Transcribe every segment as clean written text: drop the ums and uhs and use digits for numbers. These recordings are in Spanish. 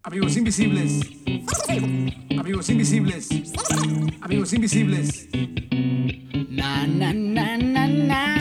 Amigos invisibles, amigos invisibles, amigos invisibles. Na na na na na.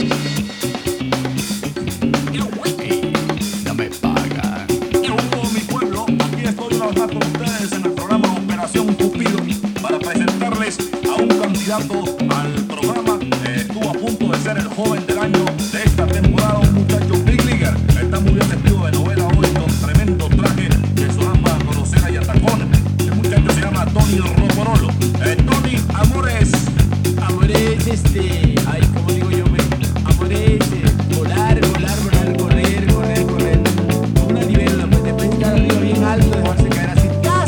No me pagan. Mi pueblo, aquí estoy una vez más con ustedes en el programa Operación Cupido para presentarles a un candidato al programa. Estuvo a punto de ser el joven del año de esta temporada, un muchacho Big Leaguer. Está muy bien vestido de novela hoy con tremendo traje de Soramba, Colosera y Atacones. El muchacho se llama Tony Rocorolo. Tony, amores. Amores, ay, como digo yo, amores, volar, volar, volar, correr, correr, correr. Una libélula, pues después de estar arriba bien alto, dejarse caer así. ¡Tas!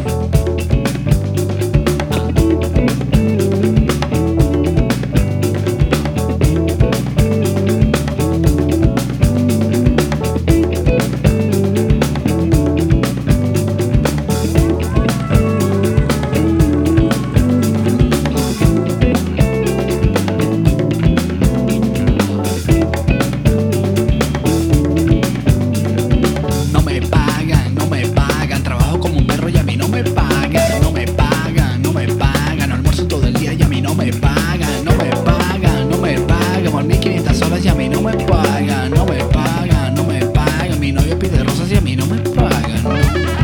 No me pagan, trabajo como un perro y a mí no me pagan, no me pagan, no me pagan, almuerzo todo el día y a mí no me pagan, no me pagan, no me pagan, por 1500 horas y a mí no me pagan, no me pagan, no me pagan, mi novio pide rosas y a mí no me pagan, no.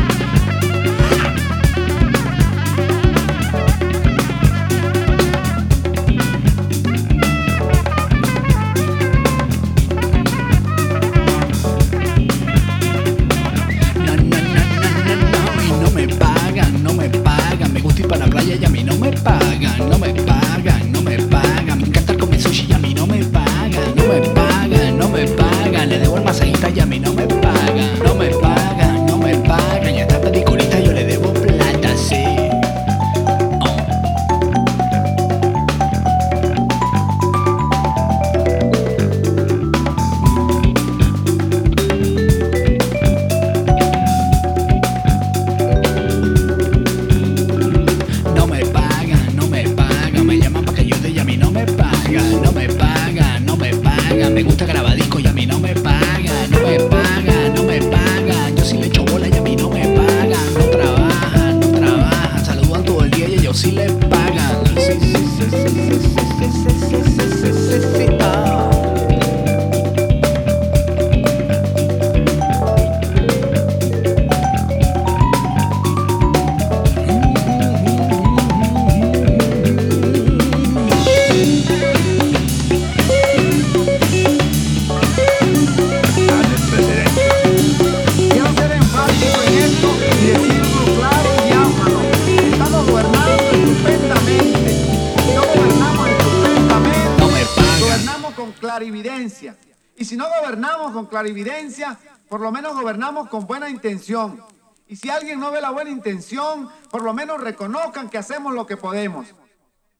Para la playa y a mí no me pagan, no me pagan, no me pagan. Me encanta comer sushi y a mí no me pagan, no me pagan, no me pagan. Le debo el masajista y a mí no me pagan, no me pagan, no me pagan. Y a esta pedicurista yo le debo plata, sí. No me pagan, no me pagan. Me llaman pa' que ayude y a mí no me pagan, no me pagan, no me pagan. Me gusta grabar disco y a mí no me pagan, no me pagan, no me pagan. Yo sí le echo bola y a mí no me pagan. No trabajan, no trabajan. Saludan todo el día y ellos sí le pagan. Sí, sí, sí, sí, sí, sí, sí, sí, sí, sí, sí, sí, ah. Quiero ser enfático en esto y decirlo claro y ámano. Estamos gobernando estupendamente. Si no gobernamos estupendamente, No me pagan. gobernamos con clarividencia. Y si no gobernamos con clarividencia, por lo menos gobernamos con buena intención. Y si alguien no ve la buena intención, por lo menos reconozcan que hacemos lo que podemos.